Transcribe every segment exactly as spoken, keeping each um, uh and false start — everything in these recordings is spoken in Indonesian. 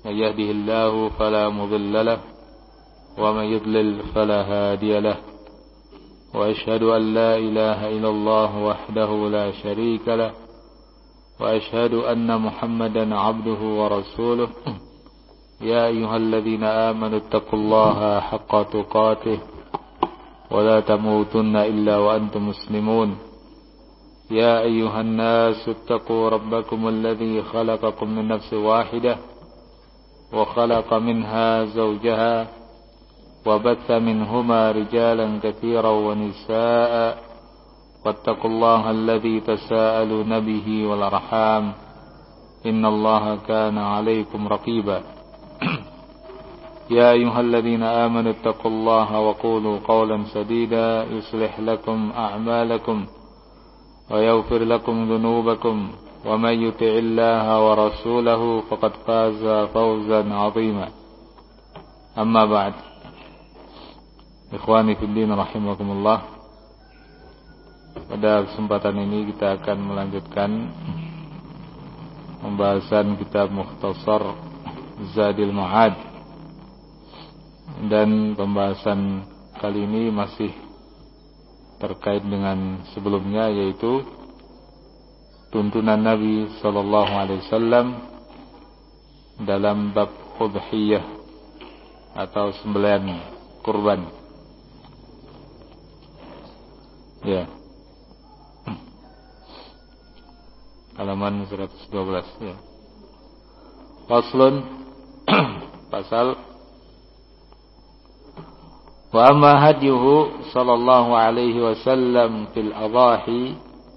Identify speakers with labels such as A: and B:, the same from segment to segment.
A: من يهده الله فلا مضل له ومن يضلل فلا هادي له وأشهد أن لا إله إلا الله وحده لا شريك له وأشهد أن محمدا عبده ورسوله يا أيها الذين آمنوا اتقوا الله حق تقاته ولا تموتن إلا وأنتم مسلمون يا أيها الناس اتقوا ربكم الذي خلقكم من نفس واحدة وخلق منها زوجها وبث منهما رجالا كثيرا ونساء واتقوا الله الذي تساءلون به والأرحام إن الله كان عليكم رقيبا يا أيها الذين آمنوا اتقوا الله وقولوا قولا سديدا يصلح لكم أعمالكم ويغفر لكم ذنوبكم ومن يطع الله ورسوله فقد فاز فوزا عظيما أما بعد Ikhwani fiddin rahimakumullah. Pada kesempatan ini kita akan melanjutkan pembahasan kitab Mukhtasar Zadil Ma'ad. Dan pembahasan kali ini masih terkait dengan sebelumnya, yaitu tuntunan Nabi sallallahu alaihi wasallam dalam bab udhiyah atau sembelihan kurban. Ya. Halaman seratus dua belas ya. Faslun pasal wa amma hadiyuhu sallallahu alaihi wasallam fil adhahi.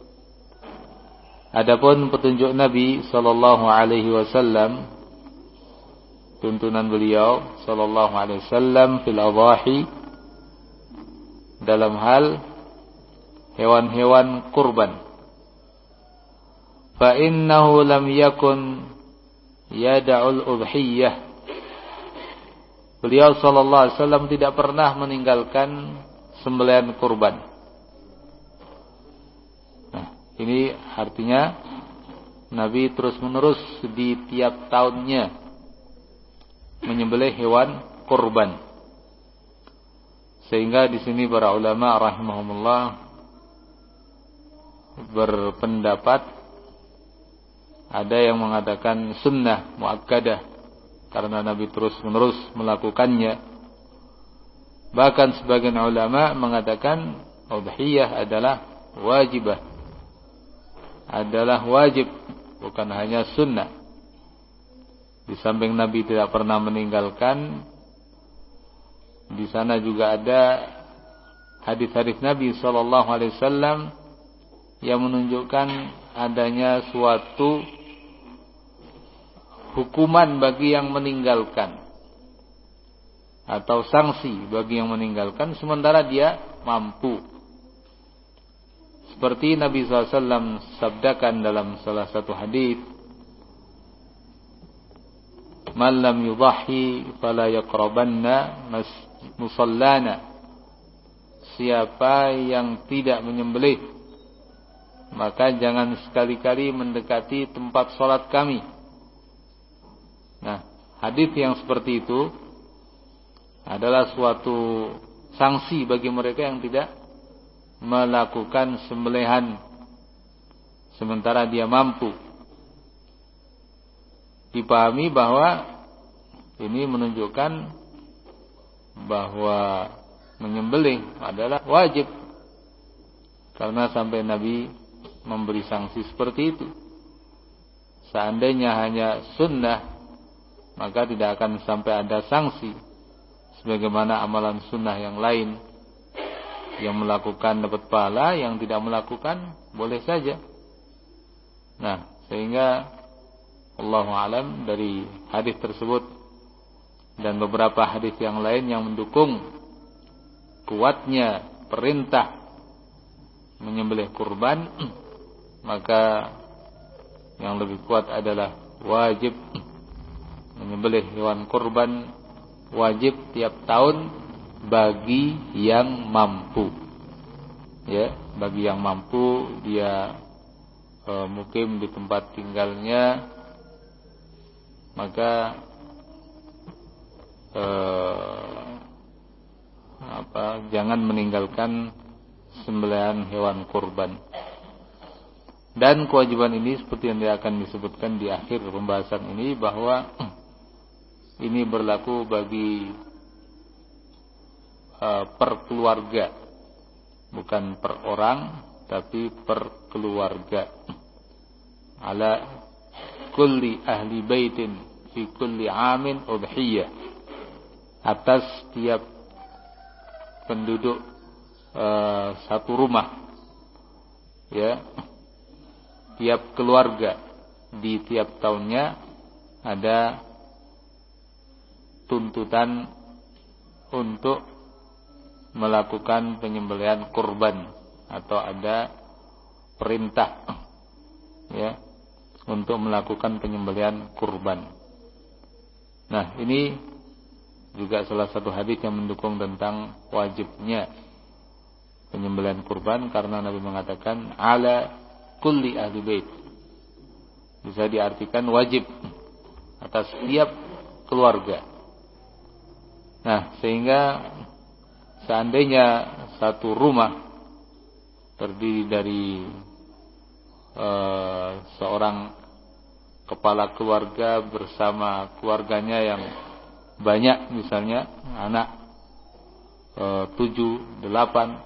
A: Adapun petunjuk Nabi sallallahu alaihi wasallam, tuntunan beliau sallallahu alaihi wasallam fil adhahi, dalam hal hewan-hewan kurban. Fa innahu lam yakun yada'ul udhiyah. Beliau sallallahu alaihi wasallam tidak pernah meninggalkan sembelihan kurban. Nah, ini artinya Nabi terus-menerus di tiap tahunnya menyembelih hewan kurban. Sehingga di sini para ulama rahimahumullah berpendapat, ada yang mengatakan sunnah muakkadah karena Nabi terus-menerus melakukannya. Bahkan sebagian ulama mengatakan udhiyah adalah wajibah, adalah wajib, bukan hanya sunnah. Di samping Nabi tidak pernah meninggalkan, di sana juga ada hadis-hadis Nabi sallallahu alaihi wasallam yang menunjukkan adanya suatu hukuman bagi yang meninggalkan atau sanksi bagi yang meninggalkan sementara dia mampu. Seperti Nabi sallallahu alaihi wasallam sabdakan dalam salah satu hadis, "Man lam yudhhi fala yaqrabanna musallana." Siapa yang tidak menyembelih, maka jangan sekali-kali mendekati tempat sholat kami. Nah, hadis yang seperti itu adalah suatu sanksi bagi mereka yang tidak melakukan sembelihan sementara dia mampu. Dipahami bahwa ini menunjukkan bahwa menyembelih adalah wajib, karena sampai Nabi memberi sanksi seperti itu. Seandainya hanya sunnah, maka tidak akan sampai ada sanksi. Sebagaimana amalan sunnah yang lain, yang melakukan dapat pahala, yang tidak melakukan boleh saja. Nah, sehingga Allahu a'lam dari hadis tersebut dan beberapa hadis yang lain yang mendukung kuatnya perintah menyembelih kurban, maka yang lebih kuat adalah wajib menyembelih hewan kurban, wajib tiap tahun bagi yang mampu. Ya, bagi yang mampu dia e, mukim di tempat tinggalnya, maka eh, apa jangan meninggalkan sembelihan hewan kurban. Dan kewajiban ini seperti yang dia akan disebutkan di akhir pembahasan ini, bahwa ini berlaku bagi uh, per keluarga, bukan per orang, tapi per keluarga. Ala kulli ahli baitin fi kulli amin udhiyah, atas tiap penduduk uh, satu rumah, ya, tiap keluarga di tiap tahunnya ada tuntutan untuk melakukan penyembelihan kurban, atau ada perintah, ya, untuk melakukan penyembelihan kurban. Nah, ini juga salah satu hadis yang mendukung tentang wajibnya penyembelihan kurban, karena Nabi mengatakan ala kulli ahli bait. Bisa diartikan wajib atas setiap keluarga. Nah, sehingga seandainya satu rumah terdiri dari uh, seorang kepala keluarga bersama keluarganya yang banyak, misalnya anak uh, tujuh, delapan,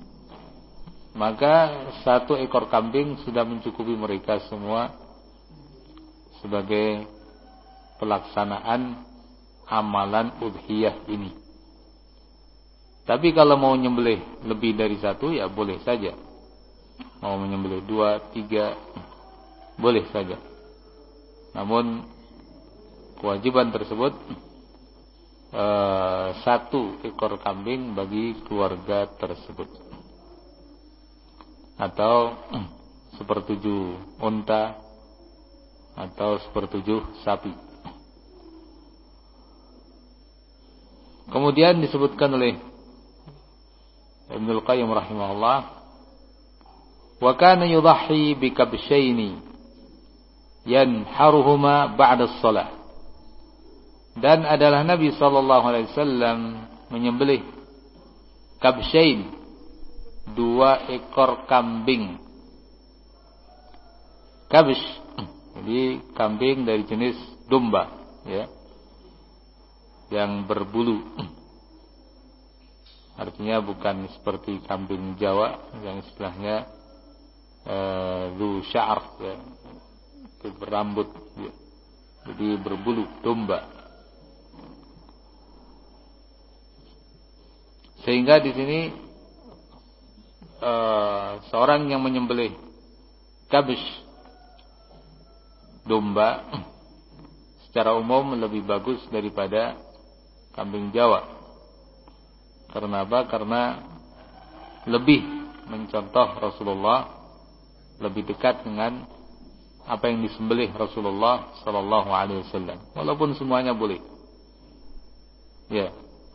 A: maka satu ekor kambing sudah mencukupi mereka semua sebagai pelaksanaan amalan udhiyah ini. Tapi kalau mau menyembelih lebih dari satu, ya boleh saja. Mau menyembelih dua, tiga, boleh saja. Namun kewajiban tersebut eh, satu ekor kambing bagi keluarga tersebut, atau sepertujuh unta, atau sepertujuh sapi. Kemudian disebutkan oleh Ibnul Qayyim rahimahullah, wa kana yudhhi bi kabshaini yanharuhuma ba'da as-shalah. Dan adalah Nabi sallallahu alaihi wasallam menyembelih kabshain, dua ekor kambing. Kabsh, jadi kambing dari jenis domba, ya, yang berbulu. Artinya bukan seperti kambing Jawa yang istilahnya zu sya'r, ya, berambut, ya. Jadi berbulu, domba. Sehingga di sini Uh, seorang yang menyembelih kabsh, domba, secara umum lebih bagus daripada kambing Jawa. Karena apa? Karena lebih mencontoh Rasulullah, lebih dekat dengan apa yang disembelih Rasulullah sallallahu alaihi wasallam. Walaupun semuanya boleh, ya.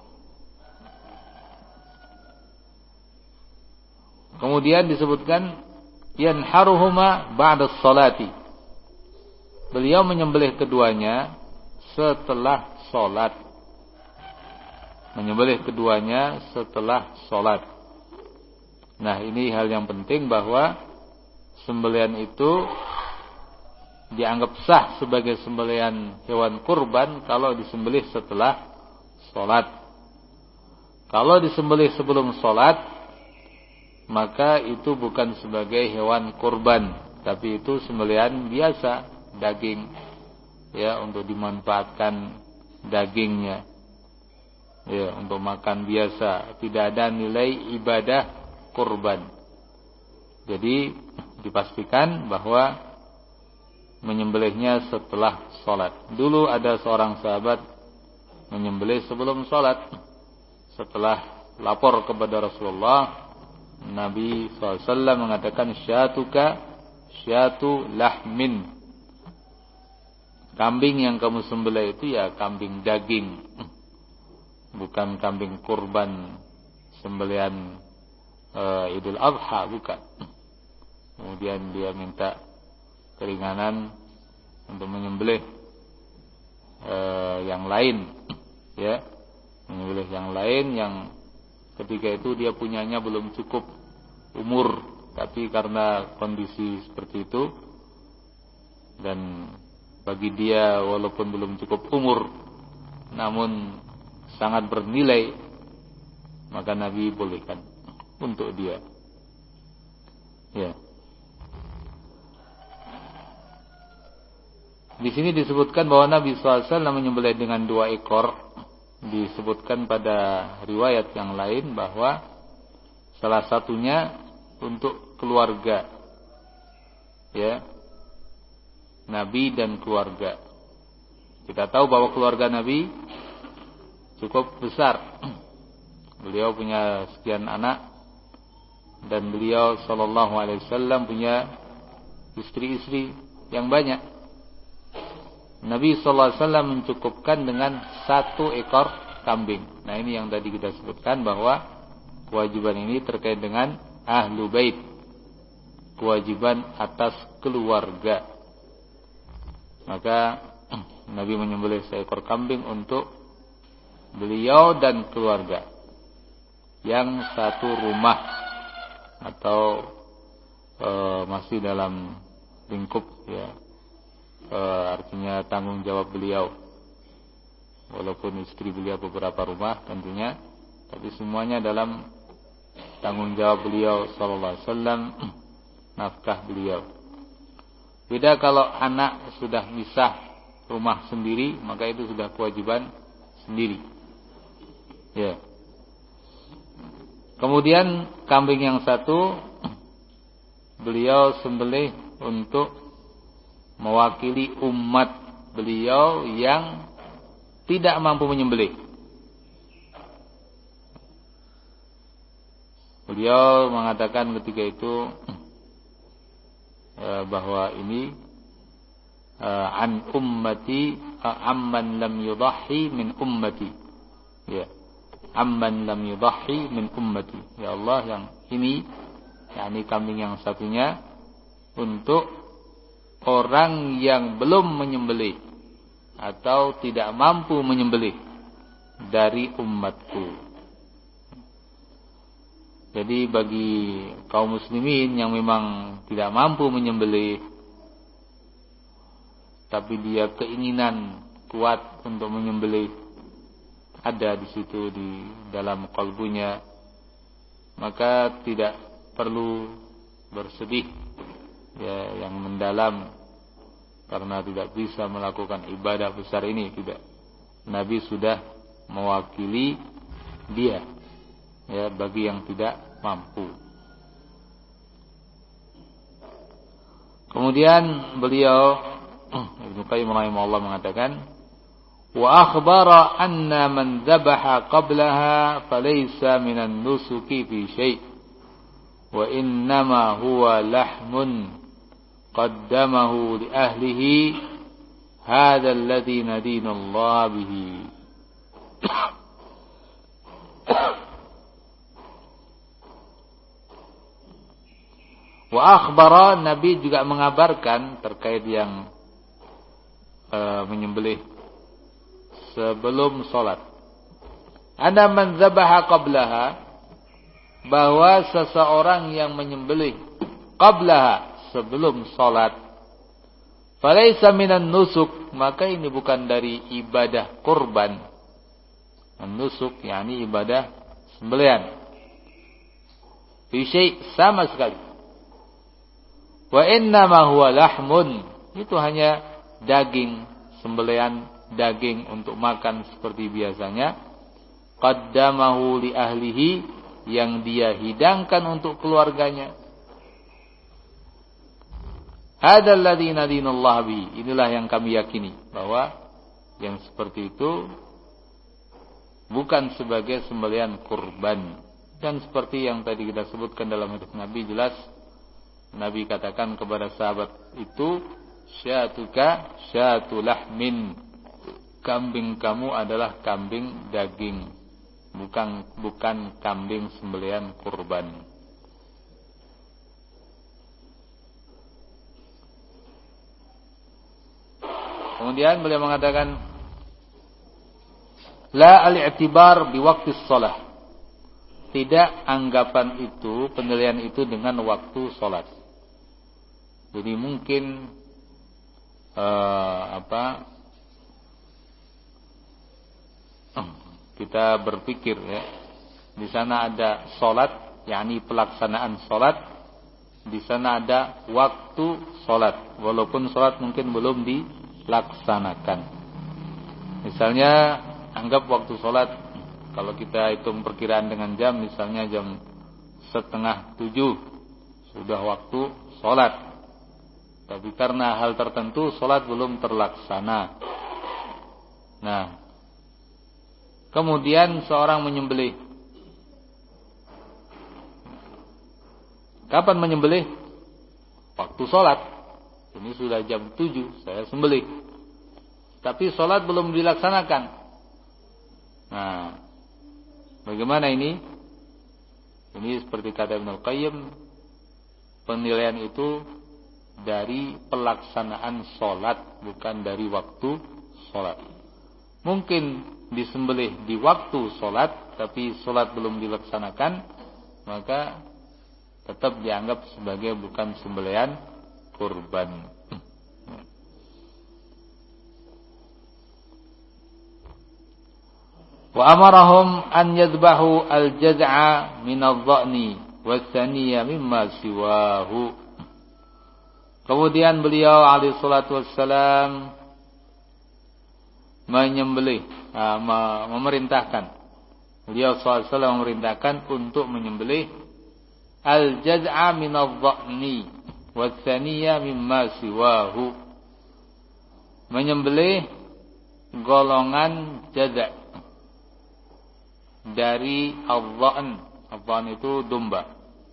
A: Kemudian disebutkan yanharuhuma ba'da sholati. Beliau menyembelih keduanya setelah sholat. Menyembelih keduanya setelah sholat. Nah, ini hal yang penting, bahwa sembelihan itu dianggap sah sebagai sembelihan hewan kurban kalau disembelih setelah sholat. Kalau disembelih sebelum sholat, maka itu bukan sebagai hewan kurban, tapi itu sembelihan biasa, daging, ya, untuk dimanfaatkan dagingnya, ya, untuk makan biasa, tidak ada nilai ibadah kurban. Jadi dipastikan bahwa menyembelihnya setelah sholat. Dulu ada seorang sahabat menyembelih sebelum sholat. Setelah lapor kepada Rasulullah, Nabi shallallahu alaihi wasallam mengatakan, syatuka syatu lahmin. Kambing yang kamu sembelih itu ya kambing daging, bukan kambing kurban sembelihan uh, Idul Adha, bukan. Kemudian dia minta keringanan untuk menyembelih uh, yang lain, ya, menyembelih yang lain yang ketika itu dia punyanya belum cukup umur, tapi karena kondisi seperti itu dan bagi dia walaupun belum cukup umur namun sangat bernilai, maka Nabi bolehkan untuk dia. Ya. Di sini disebutkan bahwa Nabi shallallahu alaihi wasallam menyembelih dengan dua ekor. Disebutkan pada riwayat yang lain bahwa salah satunya untuk keluarga, ya, Nabi dan keluarga. Kita tahu bahwa keluarga Nabi cukup besar. Beliau punya sekian anak dan beliau sallallahu alaihi wasallam punya istri-istri yang banyak. Nabi sallallahu alaihi wasallam mencukupkan dengan satu ekor kambing. Nah, ini yang tadi kita sebutkan bahwa kewajiban ini terkait dengan ahlu bait, kewajiban atas keluarga. Maka Nabi menyembelih seekor kambing untuk beliau dan keluarga yang satu rumah atau e, masih dalam lingkup, ya, e, artinya tanggung jawab beliau. Walaupun istri beliau beberapa rumah tentunya, tapi semuanya dalam tanggung jawab beliau sallallahu alaihi wasallam, nafkah beliau. Beda kalau anak sudah misah rumah sendiri, maka itu sudah kewajiban sendiri. Ya. Kemudian kambing yang satu beliau sembelih untuk mewakili umat beliau yang tidak mampu menyembelih. Beliau mengatakan ketika itu bahwa ini an ummati amman lam yudahhi min ummati, ya, amman lam yudahhi min ummati, ya Allah, yang ini yakni kambing yang satunya untuk orang yang belum menyembelih atau tidak mampu menyembelih dari umatku. Jadi bagi kaum muslimin yang memang tidak mampu menyembelih, tapi dia keinginan kuat untuk menyembelih, ada di situ di dalam kalbunya, maka tidak perlu bersedih, ya, yang mendalam karena tidak bisa melakukan ibadah besar ini. Tidak, Nabi sudah mewakili dia, ya, bagi yang tidak mampu. Kemudian beliau Ibnu Qayyim rahimahullah mengatakan, wa akhbara anna man dhabaha qablaha falaysa minan nusuki fi syai' wa innama huwa lahmun qaddamahu li ahlihi hadha alladhi nadina Allah bihi. Wa akhbara, Nabi juga mengabarkan terkait yang e, menyembelih sebelum salat. Ada man dzabaha qablaha, bahwa seseorang yang menyembelih qablaha, sebelum salat, falaysa minan nusuk, maka ini bukan dari ibadah kurban. Nusuk yakni ibadah sembelihan. Fi syai', sama sekali. Wa innama huwa lahmun, itu hanya daging, sembelihan daging untuk makan seperti biasanya. Qaddamahu li ahlihi, yang dia hidangkan untuk keluarganya. Hadzal ladzi nadinallahu bi, inilah yang kami yakini bahwa yang seperti itu bukan sebagai sembelihan kurban. Dan seperti yang tadi kita sebutkan dalam hadis Nabi, jelas Nabi katakan kepada sahabat itu, syatuka syatu lahmin, kambing kamu adalah kambing daging, bukan bukan kambing sembelihan kurban. Kemudian beliau mengatakan, La al-i'tibar biwaqti shalah. Tidak anggapan itu, penilaian itu dengan waktu salat. Jadi mungkin uh, apa kita berpikir ya, di sana ada salat, yakni pelaksanaan salat, di sana ada waktu salat, walaupun salat mungkin belum dilaksanakan. Misalnya anggap waktu salat, kalau kita hitung perkiraan dengan jam, misalnya jam setengah tujuh sudah waktu salat. Tapi karena hal tertentu salat belum terlaksana. Nah, kemudian seorang menyembelih. Kapan menyembelih? Waktu salat. Ini sudah jam tujuh, saya sembelih. Tapi salat belum dilaksanakan. Nah, bagaimana ini? Ini seperti kata Ibnu Qayyim, penilaian itu dari pelaksanaan salat, bukan dari waktu salat. Mungkin disembelih di waktu salat, tapi salat belum dilaksanakan, maka tetap dianggap sebagai bukan sembelihan kurban. Wa amarahum an yadhbahu al-jaz'a min adh-dha'ni was-saniyya mimma siwahu. Kemudian beliau alaihi salatu wassalam menyembelih, uh, memerintahkan. Beliau sallallahu alaihi wasallam memerintahkan untuk menyembelih al-jaz'a min adh-dha'ni was-saniyya mimma siwahu. Menyembelih golongan jaz' dari al-dha'n. Al-dha'n itu domba.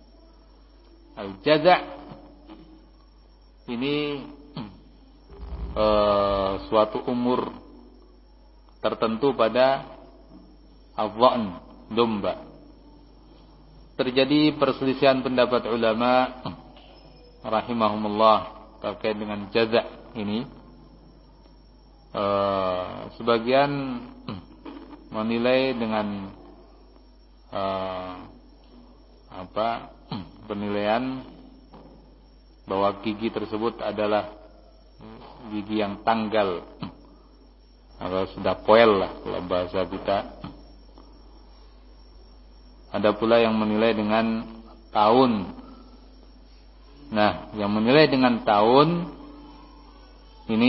A: Al-jaz' ini uh, suatu umur tertentu pada al-dha'n, domba. Terjadi perselisihan pendapat ulama rahimahumullah terkait dengan jaz' ini. Uh, sebagian menilai dengan uh, apa penilaian bahwa gigi tersebut adalah gigi yang tanggal atau sudah poel lah kalau bahasa kita. Ada pula yang menilai dengan tahun. Nah, yang menilai dengan tahun ini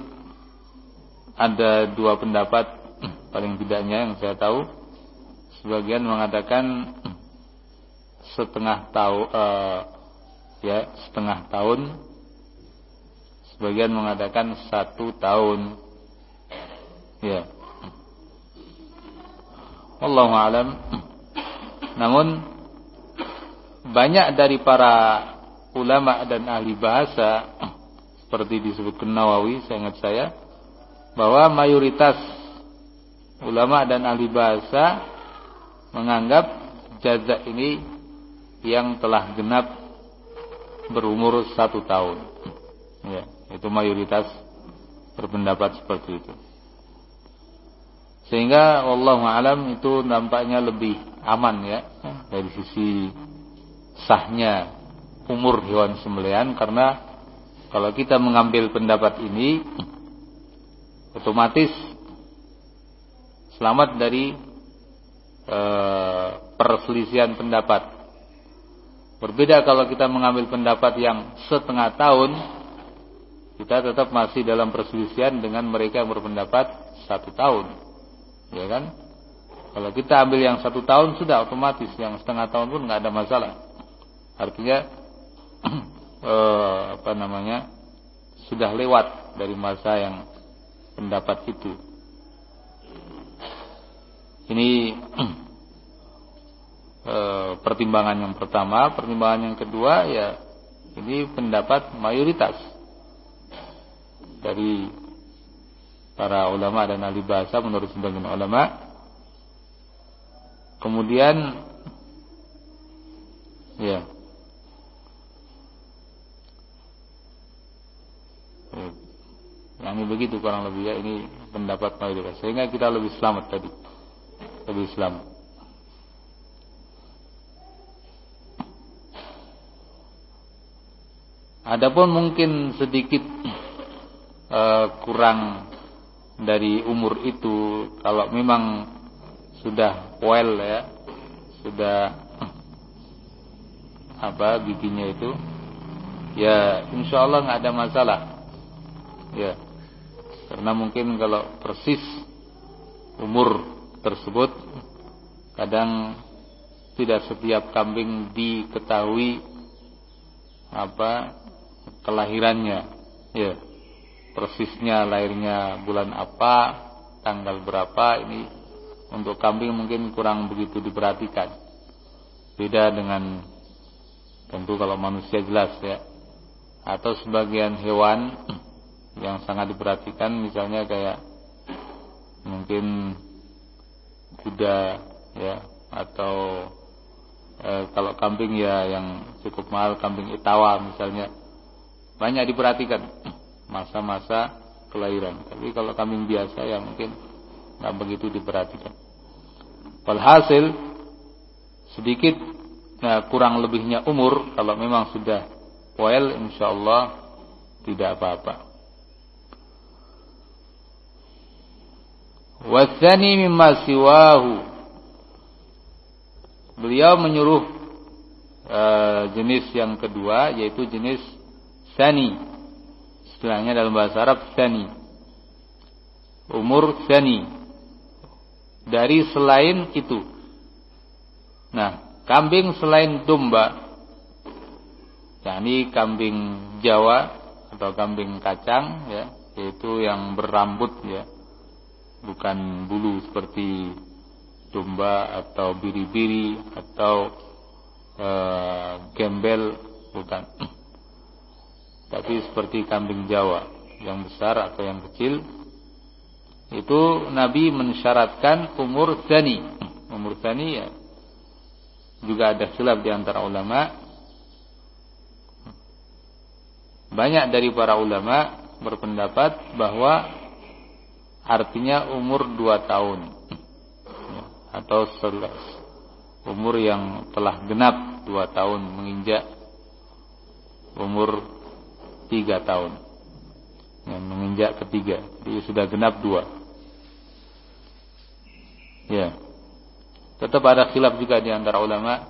A: ada dua pendapat paling tidaknya yang saya tahu. Sebagian mengatakan setengah tahun, uh, ya setengah tahun. Sebagian mengatakan satu tahun. Ya. Wallahu a'lam. Namun banyak dari para ulama dan ahli bahasa seperti disebutkan Nawawi, saya ingat saya, bahwa mayoritas ulama dan ahli bahasa menganggap jaz' ini yang telah genap berumur satu tahun. Ya, itu mayoritas berpendapat seperti itu. Sehingga wallahu a'lam itu nampaknya lebih aman ya dari sisi sahnya umur hewan sembelihan, karena kalau kita mengambil pendapat ini otomatis selamat dari e, perselisihan pendapat. Berbeda kalau kita mengambil pendapat yang setengah tahun, kita tetap masih dalam perselisihan dengan mereka yang berpendapat satu tahun. Ya kan? Kalau kita ambil yang satu tahun sudah otomatis, yang setengah tahun pun nggak ada masalah. Artinya eh, apa namanya sudah lewat dari masa yang pendapat itu. Ini eh, pertimbangan yang pertama. Pertimbangan yang kedua ya ini pendapat mayoritas dari para ulama dan ahli bahasa menurut sebagian ulama. Kemudian ya yang ini begitu kurang lebih ya, ini pendapat mayoritas, sehingga kita lebih selamat tadi, lebih selamat. Adapun mungkin sedikit uh, kurang dari umur itu, kalau memang sudah well ya, sudah apa giginya itu, ya insya Allah nggak ada masalah, ya. Karena mungkin kalau persis umur tersebut, kadang tidak setiap kambing diketahui apa kelahirannya, ya, persisnya lahirnya bulan apa, tanggal berapa. Ini untuk kambing mungkin kurang begitu diperhatikan. Beda dengan tentu kalau manusia jelas ya, atau sebagian hewan yang sangat diperhatikan, misalnya kayak mungkin kuda ya, atau e, kalau kambing ya yang cukup mahal, kambing Itawa misalnya, banyak diperhatikan masa-masa kelahiran. Tapi kalau kambing biasa ya mungkin nggak begitu diperhatikan. Walhasil sedikit nah, kurang lebihnya umur, kalau memang sudah well, insyaallah tidak apa-apa. Wasani mimma siwahu, beliau menyuruh uh, jenis yang kedua, yaitu jenis sani. Istilahnya dalam bahasa Arab sani, umur sani, dari selain itu. Nah, kambing selain domba, yakni kambing Jawa atau kambing kacang ya, yaitu yang berambut ya, bukan bulu seperti domba atau biri-biri atau e, gembel, bukan. Tapi seperti kambing Jawa yang besar atau yang kecil, itu Nabi mensyaratkan umur sani. Umur sani ya, juga ada khilaf di antara ulama. Banyak dari para ulama berpendapat bahwa artinya umur dua tahun atau sebelas, umur yang telah genap dua tahun menginjak umur tiga tahun, yang menginjak ketiga, jadi sudah genap dua. Ya, tetap ada khilaf juga di antara ulama.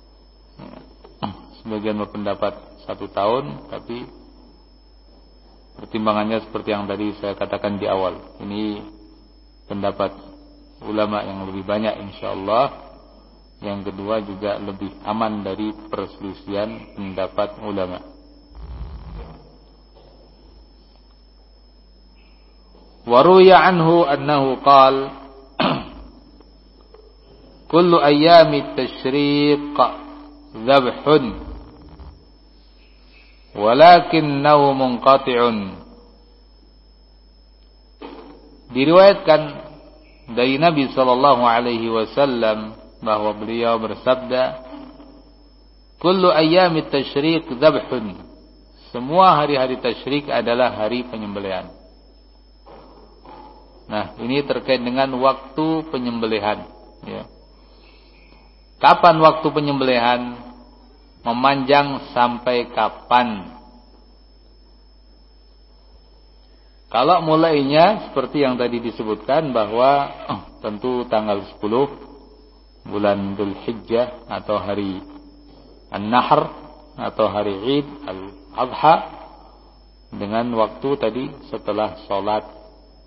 A: Sebagian berpendapat satu tahun, tapi pertimbangannya seperti yang tadi saya katakan di awal. Ini pendapat ulama yang lebih banyak insyaallah. Yang kedua juga lebih aman dari perselisihan pendapat ulama. Waruya anhu annahu qala kullu ayyami tashriq dhabhun walakinnahu munqati'un. Diriwayatkan dari Nabi sallallahu alaihi wasallam bahwa beliau bersabda, kullu ayyami tashriq dhabhun, semua hari-hari tasyrik adalah hari penyembelihan. Nah, ini terkait dengan waktu penyembelihan ya. Kapan waktu penyembelihan? Memanjang sampai kapan? Kalau mulainya seperti yang tadi disebutkan bahwa oh, tentu tanggal sepuluh bulan Dzulhijjah atau hari An-Nahr atau hari Id Al-Adha, dengan waktu tadi setelah sholat.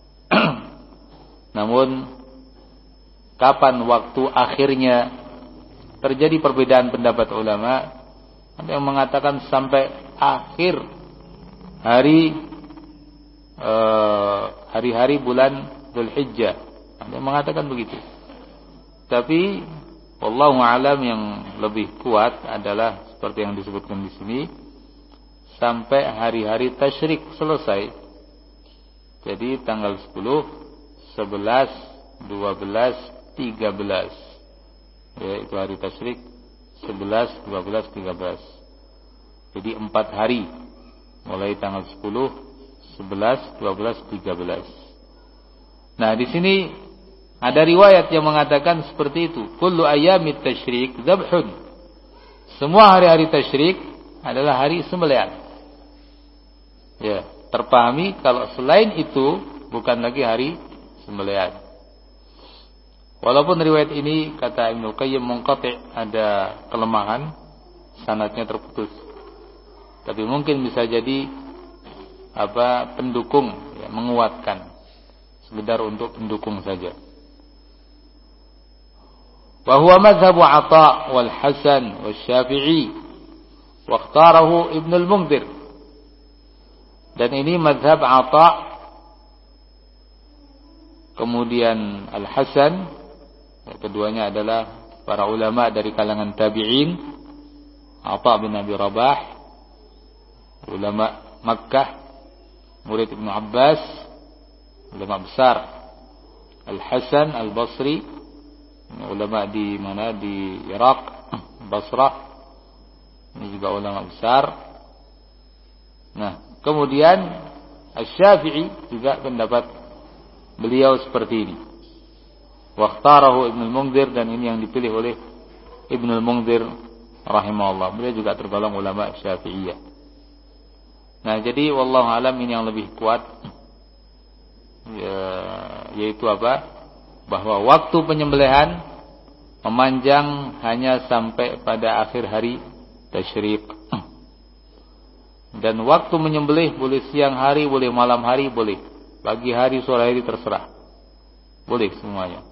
A: Namun kapan waktu akhirnya? Terjadi perbedaan pendapat ulama. Ada yang mengatakan sampai akhir hari eh, hari-hari bulan Dzulhijjah. Ada yang mengatakan begitu. Tapi wallahu a'lam, yang lebih kuat adalah seperti yang disebutkan di sini, sampai hari-hari tasyrik selesai. Jadi tanggal sepuluh, sebelas, dua belas, tiga belas, ya, itu hari tasyrik. Sebelas, dua belas, tiga belas. Jadi empat hari, mulai tanggal sepuluh, sebelas, dua belas, tiga belas. Nah, di sini ada riwayat yang mengatakan seperti itu. Kullu ayyamit tasyrik dzabhun. Semua hari-hari tasyrik adalah hari sembelihan. Ya, terpahami kalau selain itu bukan lagi hari sembelihan. Walaupun riwayat ini kata Ibnu Qayyim munqati', ada kelemahan, sanadnya terputus. Tapi mungkin bisa jadi apa pendukung, ya, menguatkan, sekedar untuk pendukung saja. Wa huwa madhhabu 'Atha' wal Hasan wal Syafi'i wa ikhtarahu Ibnu al-Mundhir. Dan ini mazhab 'Atha', kemudian Al-Hasan, keduanya adalah para ulama dari kalangan tabi'in. Atha bin Abi Rabah, ulama Makkah, murid Ibnu Abbas, ulama besar. Al-Hasan Al-Basri, ulama di mana, di Irak, Basrah, ini juga ulama besar. Nah, kemudian Asy-Syafi'i juga pendapat beliau seperti ini. Waqtarahu Ibnu al-Mundhir, dan ini yang dipilih oleh Ibnu al-Mundhir rahimahullah. Beliau juga tergolong ulama Syafi'iyah. Nah, jadi wallahu alam ini yang lebih kuat, ya, yaitu apa? Bahwa waktu penyembelihan memanjang hanya sampai pada akhir hari tasyrik. Dan waktu menyembelih boleh siang hari, boleh malam hari, boleh pagi hari, sore hari, terserah. Boleh semuanya.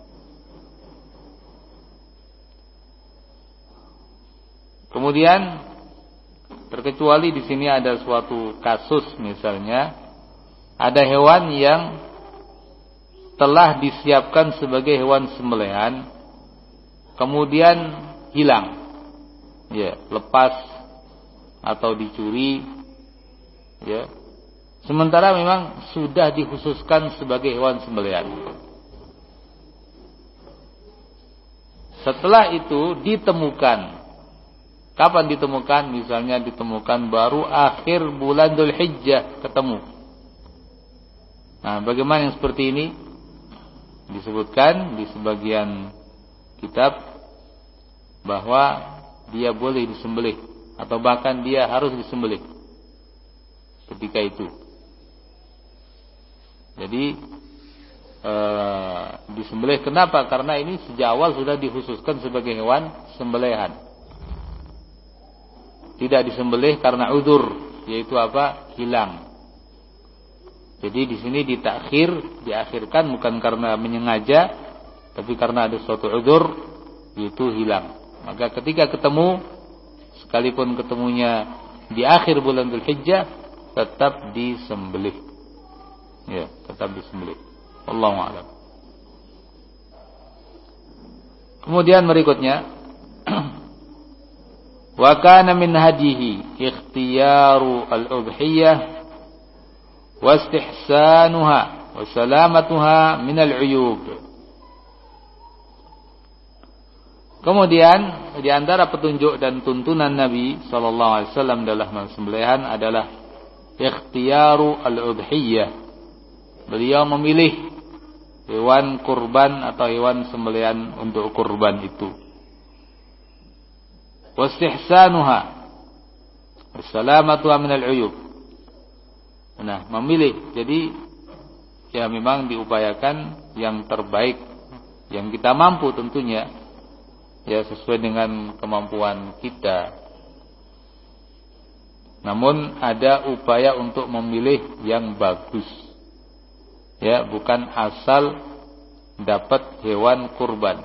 A: Kemudian terkecuali di sini ada suatu kasus, misalnya ada hewan yang telah disiapkan sebagai hewan sembelihan, kemudian hilang, ya, lepas atau dicuri, ya. Sementara memang sudah dikhususkan sebagai hewan sembelihan. Setelah itu ditemukan. Kapan ditemukan? Misalnya ditemukan baru akhir bulan Dzulhijjah ketemu. Nah, bagaimana yang seperti ini? Disebutkan di sebagian kitab bahwa dia boleh disembelih, atau bahkan dia harus disembelih ketika itu. Jadi ee, disembelih kenapa? Karena ini sejak awal sudah dikhususkan sebagai hewan sembelihan. Tidak disembelih karena udzur, yaitu apa? Hilang. Jadi di sini ditakhir, diakhirkan bukan karena menyengaja, tapi karena ada suatu udzur, yaitu hilang. Maka ketika ketemu, sekalipun ketemunya di akhir bulan Dzulhijjah, tetap disembelih. Ya, tetap disembelih. Wallahu a'lam. Kemudian berikutnya, wa kana min hadihi ikhtiyaru al-udhiyah wa istihsanuha wa salamatuha min al-uyub. Kemudian di antara petunjuk dan tuntunan Nabi sallallahu alaihi wasallam dalam sembelihan adalah ikhtiyaru al-udhiyah. Beliau memilih hewan kurban atau hewan sembelihan untuk kurban itu. Wastihsanuha wassalamatuha minal uyub. Nah, memilih. Jadi ya memang diupayakan yang terbaik, yang kita mampu tentunya, ya sesuai dengan kemampuan kita. Namun ada upaya untuk memilih yang bagus. Ya, bukan asal dapat hewan kurban,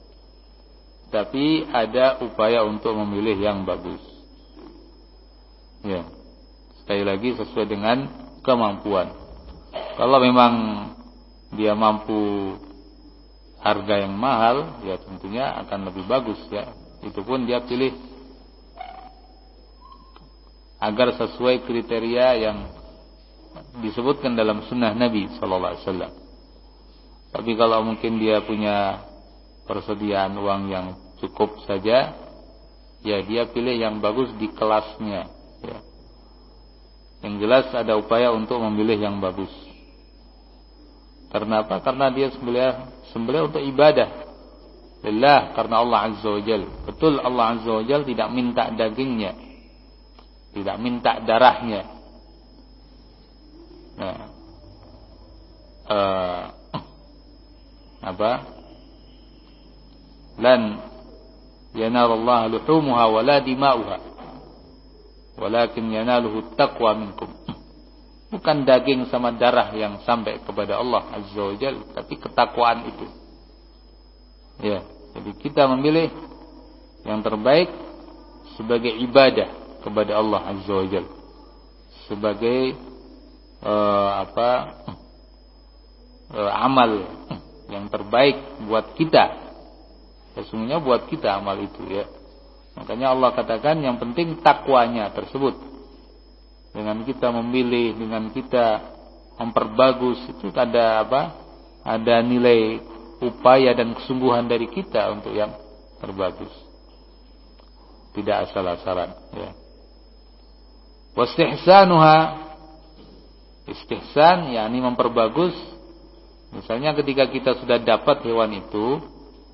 A: tapi ada upaya untuk memilih yang bagus. Ya, sekali lagi sesuai dengan kemampuan. Kalau memang dia mampu harga yang mahal, ya tentunya akan lebih bagus, ya. Itu pun dia pilih agar sesuai kriteria yang disebutkan dalam sunnah Nabi sallallahu alaihi wasallam. Tapi kalau mungkin dia punya persediaan uang yang cukup saja, ya dia pilih yang bagus di kelasnya, ya. Yang jelas ada upaya untuk memilih yang bagus. Karena apa? Karena dia sembelih sembelih untuk ibadah. Lillah, karena Allah Azza wa Jalla. Betul, Allah Azza wa Jalla tidak minta dagingnya, tidak minta darahnya. Nah, uh, apa? Lan yanalallaha luhumuha wala dima'uha, walakin yanaluhu taqwa minkum. Bukan daging sama darah yang sampai kepada Allah Azza wa Jalla, tapi ketakwaan itu. Ya, jadi kita memilih yang terbaik sebagai ibadah kepada Allah Azza wa Jalla, sebagai uh, apa uh, amal yang terbaik buat kita. Sesungguhnya buat kita amal itu, ya. Makanya Allah katakan yang penting takwanya tersebut. Dengan kita memilih, dengan kita memperbagus, itu ada apa? Ada nilai upaya dan kesungguhan dari kita untuk yang terbagus. Tidak asal-asalan, ya. Wastihsanuha, istihsan yakni memperbagus. Misalnya ketika kita sudah dapat hewan itu,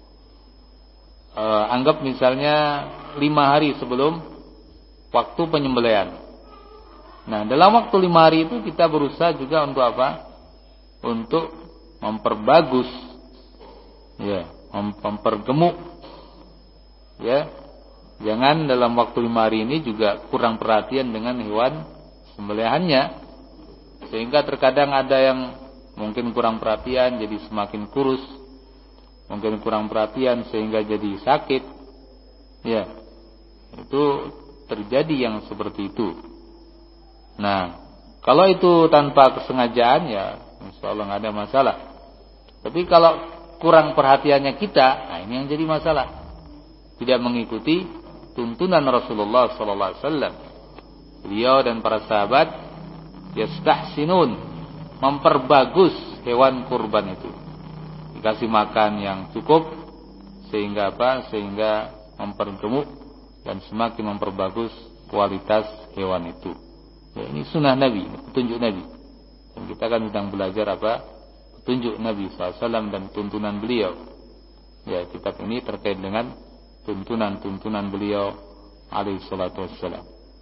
A: eh, anggap misalnya lima hari sebelum waktu penyembelihan. Nah, dalam waktu lima hari itu kita berusaha juga untuk apa? Untuk memperbagus, ya, mempergemuk, ya. Jangan dalam waktu lima hari ini juga kurang perhatian dengan hewan sembelihannya, sehingga terkadang ada yang mungkin kurang perhatian jadi semakin kurus, mungkin kurang perhatian sehingga jadi sakit, ya. Itu terjadi yang seperti itu. Nah, kalau itu tanpa kesengajaan, ya insya Allah nggak ada masalah. Tapi kalau kurang perhatiannya kita, nah ini yang jadi masalah. Tidak mengikuti tuntunan Rasulullah sallallahu alaihi wasallam. Beliau dan para sahabat yastahsinun, memperbagus hewan kurban itu. Dikasih makan yang cukup sehingga apa? Sehingga mempergemuk dan semakin memperbagus kualitas hewan itu. Ya, ini sunnah Nabi, petunjuk Nabi. Dan kita kan sedang belajar apa? Petunjuk Nabi sallallahu alaihi wasallam dan tuntunan beliau. Ya, kitab ini terkait dengan tuntunan-tuntunan beliau alaihi salatu wassalam.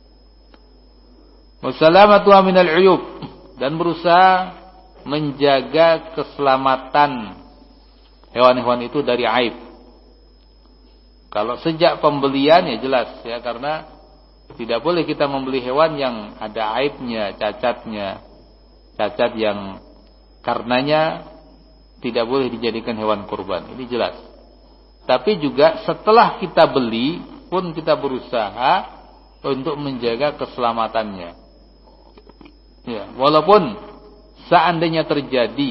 A: Wassalamatu minal uyub, dan berusaha menjaga keselamatan hewan-hewan itu dari aib. Kalau sejak pembelian ya jelas, ya, karena tidak boleh kita membeli hewan yang ada aibnya, cacatnya, cacat yang karenanya tidak boleh dijadikan hewan kurban. Ini jelas. Tapi juga setelah kita beli pun kita berusaha untuk menjaga keselamatannya. Ya, walaupun seandainya terjadi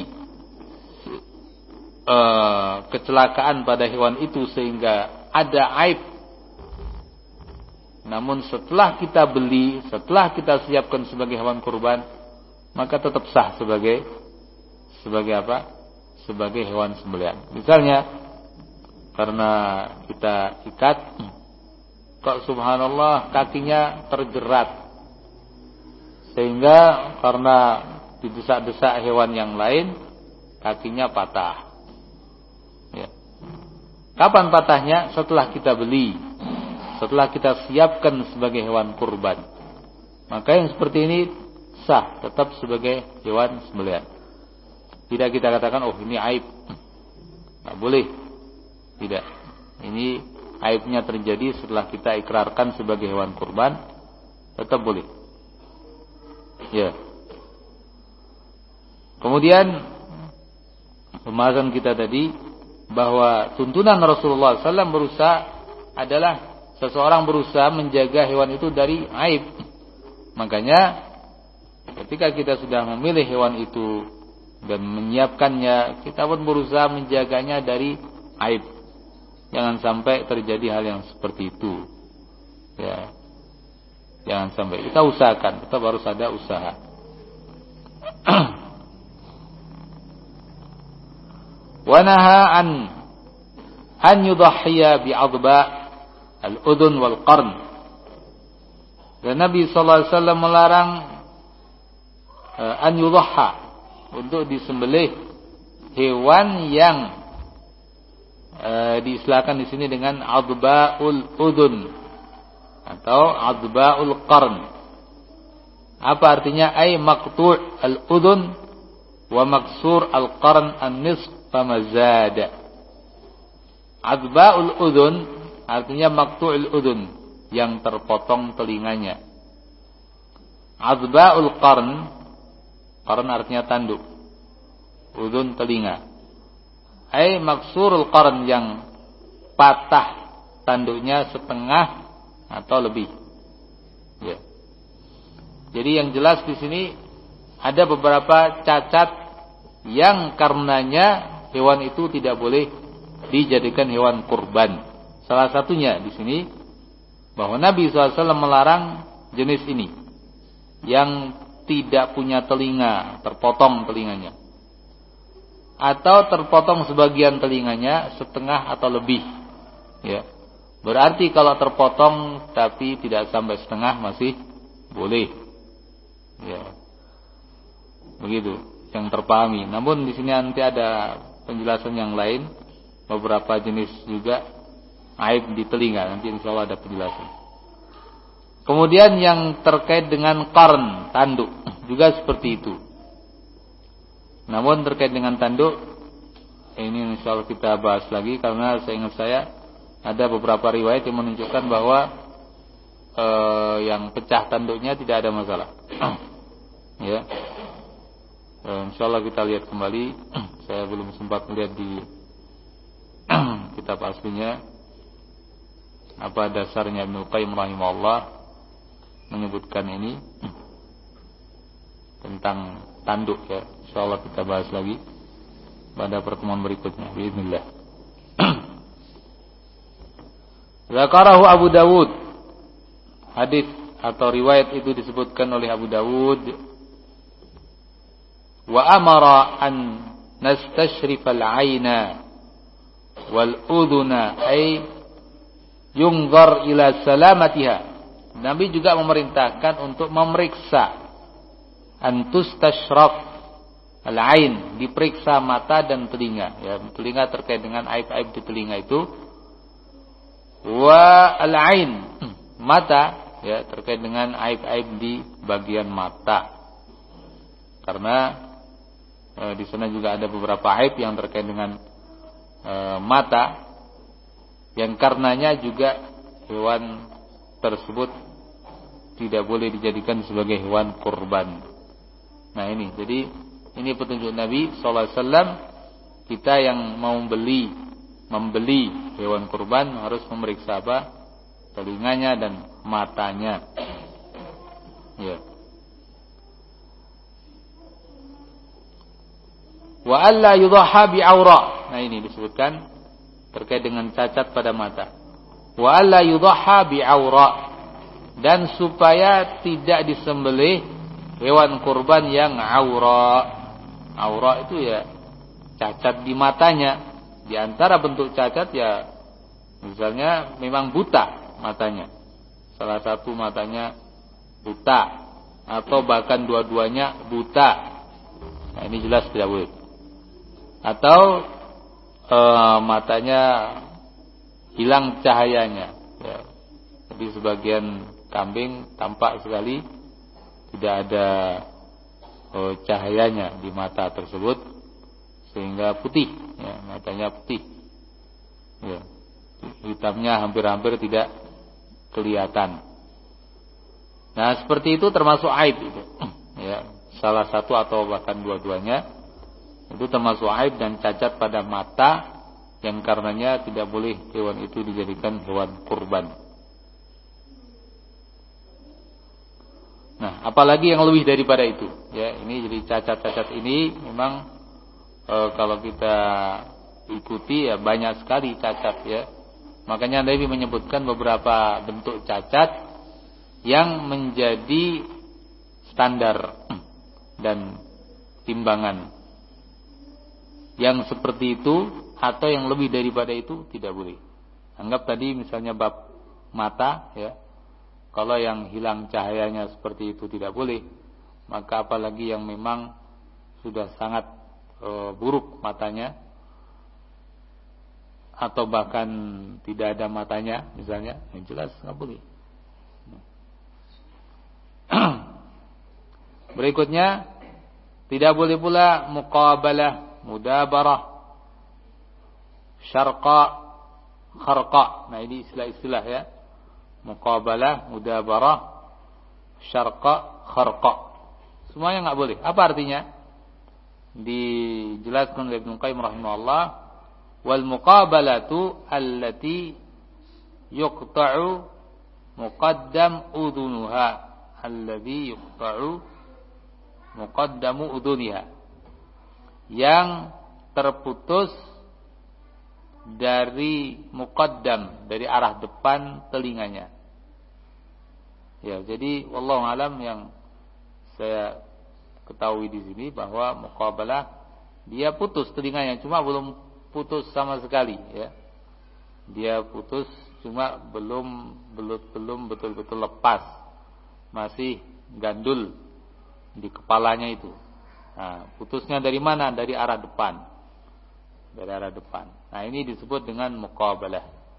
A: uh, kecelakaan pada hewan itu sehingga ada aib, namun setelah kita beli, setelah kita siapkan sebagai hewan kurban, maka tetap sah sebagai sebagai apa? Sebagai hewan sembelihan. Misalnya karena kita ikat, kok subhanallah kakinya terjerat, sehingga karena didesak-desak hewan yang lain kakinya patah. Ya. Kapan patahnya? Setelah kita beli, setelah kita siapkan sebagai hewan kurban. Maka yang seperti ini sah, tetap sebagai hewan sembelihan. Tidak kita katakan, oh ini aib, nggak boleh. Tidak. Ini aibnya terjadi setelah kita ikrarkan sebagai hewan kurban, tetap boleh. Ya. Kemudian pembahasan kita tadi bahwa tuntunan Rasulullah sallallahu alaihi wasallam berusaha adalah seseorang berusaha menjaga hewan itu dari aib. Makanya ketika kita sudah memilih hewan itu dan menyiapkannya, kita pun berusaha menjaganya dari aib. Jangan sampai terjadi hal yang seperti itu. Ya. Jangan sampai. Kita usahakan, tetap harus ada usaha. Wa naha an an yudhhiya bi'adba al-udhun wal qarn. Dan Nabi sallallahu alaihi wasallam melarang uh, an yudhha, untuk disembelih hewan yang e, diistilahkan di sini dengan adba'ul udun atau adba'ul qarn. Apa artinya? Ay maqtu' al-udun wa maksur al-qarn an-nisf famazada. Adba'ul udun artinya maqtu'ul udun, yang terpotong telinganya. Adba'ul qarn, qarn artinya tanduk, udun telinga. Ay maksurul qarn, yang patah tanduknya setengah atau lebih. Ya. Jadi yang jelas di sini ada beberapa cacat yang karenanya hewan itu tidak boleh dijadikan hewan kurban. Salah satunya di sini bahwa Nabi shallallahu alaihi wasallam melarang jenis ini yang tidak punya telinga, terpotong telinganya, atau terpotong sebagian telinganya setengah atau lebih. Ya, berarti kalau terpotong tapi tidak sampai setengah masih boleh. Ya, begitu yang terpahami. Namun di sini nanti ada penjelasan yang lain, beberapa jenis juga aib di telinga, nanti insya Allah ada penjelasan. Kemudian yang terkait dengan qarn, tanduk, juga seperti itu. Namun terkait dengan tanduk, ini insya Allah kita bahas lagi, karena saya ingat saya ada beberapa riwayat yang menunjukkan bahwa eh, yang pecah tanduknya tidak ada masalah. Ya, eh, insya Allah kita lihat kembali. Saya belum sempat melihat di kitab aslinya apa dasarnya Ibnu Qayyim rahimahullah menyebutkan ini tentang tanduk, ya. Insyaallah kita bahas lagi pada pertemuan berikutnya bismillah. Zakarahu Abu Dawud, hadis atau riwayat itu disebutkan oleh Abu Dawud. Wa amara an nastashrifal aina wal udhuna ay yunzar ila salamatiha. Nabi juga memerintahkan untuk memeriksa antus tashraf al-ain, diperiksa mata dan telinga. Ya, telinga terkait dengan aib-aib di telinga itu. Wa al-ain, mata, ya, terkait dengan aib-aib di bagian mata. Karena e, di sana juga ada beberapa aib yang terkait dengan e, mata, yang karenanya juga hewan tersebut tidak boleh dijadikan sebagai hewan kurban. Nah ini, jadi ini petunjuk Nabi shallallahu alaihi wasallam. Kita yang mau beli, membeli hewan kurban harus memeriksa apa? Telinganya dan matanya. Ya. Wa alla yudhaha bi aura. Nah ini disebutkan terkait dengan cacat pada mata. Wa alla yudhaha bi aura, dan supaya tidak disembelih hewan kurban yang aura. Aura itu ya cacat di matanya. Di antara bentuk cacat ya misalnya memang buta matanya, salah satu matanya buta, atau bahkan dua-duanya buta. Nah ini jelas tidak boleh. Atau e, matanya hilang cahayanya, ya. Jadi sebagian kambing tampak sekali tidak ada e, cahayanya di mata tersebut sehingga putih, ya, matanya putih, ya. Hitamnya hampir-hampir tidak kelihatan. Nah seperti itu termasuk aib itu, ya, salah satu atau bahkan dua-duanya itu termasuk aib dan cacat pada mata, yang karenanya tidak boleh hewan itu dijadikan hewan kurban. Nah, apalagi yang lebih daripada itu, ya, ini jadi cacat-cacat ini memang e, kalau kita ikuti ya banyak sekali cacat, ya. Makanya Nabi menyebutkan beberapa bentuk cacat yang menjadi standar dan timbangan. Yang seperti itu atau yang lebih daripada itu tidak boleh. Anggap tadi misalnya bab mata, ya. Kalau yang hilang cahayanya seperti itu tidak boleh, maka apalagi yang memang sudah sangat e, buruk matanya, atau bahkan tidak ada matanya misalnya, yang jelas nggak boleh. Berikutnya, tidak boleh pula muqabalah, mudabarah, syarqa, kharqa. Nah, ini istilah-istilah ya. Muqabalah, mudabarah, syarqa, kharqa. Semuanya enggak boleh. Apa artinya? Dijelaskan oleh Ibnu Qayyim rahimahullah, wal muqabalatu allati yuqta'u muqaddam udhunuha, alladhi yuqta'u muqaddamu udhuniha, yang terputus dari muqaddam, dari arah depan telinganya. Ya, jadi wallahu alam, yang saya ketahui di sini bahwa muqabalah dia putus telinganya, cuma belum putus sama sekali ya. Dia putus cuma belum belum belum betul-betul lepas. Masih gandul di kepalanya itu. Nah, putusnya dari mana? Dari arah depan. Dari arah depan. Nah, ini disebut dengan muqabalah.